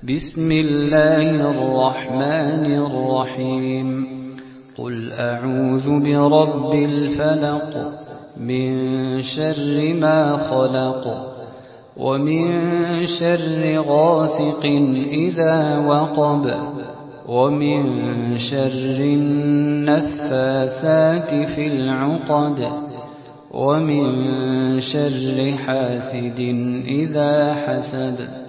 بسم الله الرحمن الرحيم قل أعوذ برب الفلق من شر ما خلق ومن شر غاسق إذا وقب ومن شر النفاثات في العقد ومن شر حاسد إذا حسد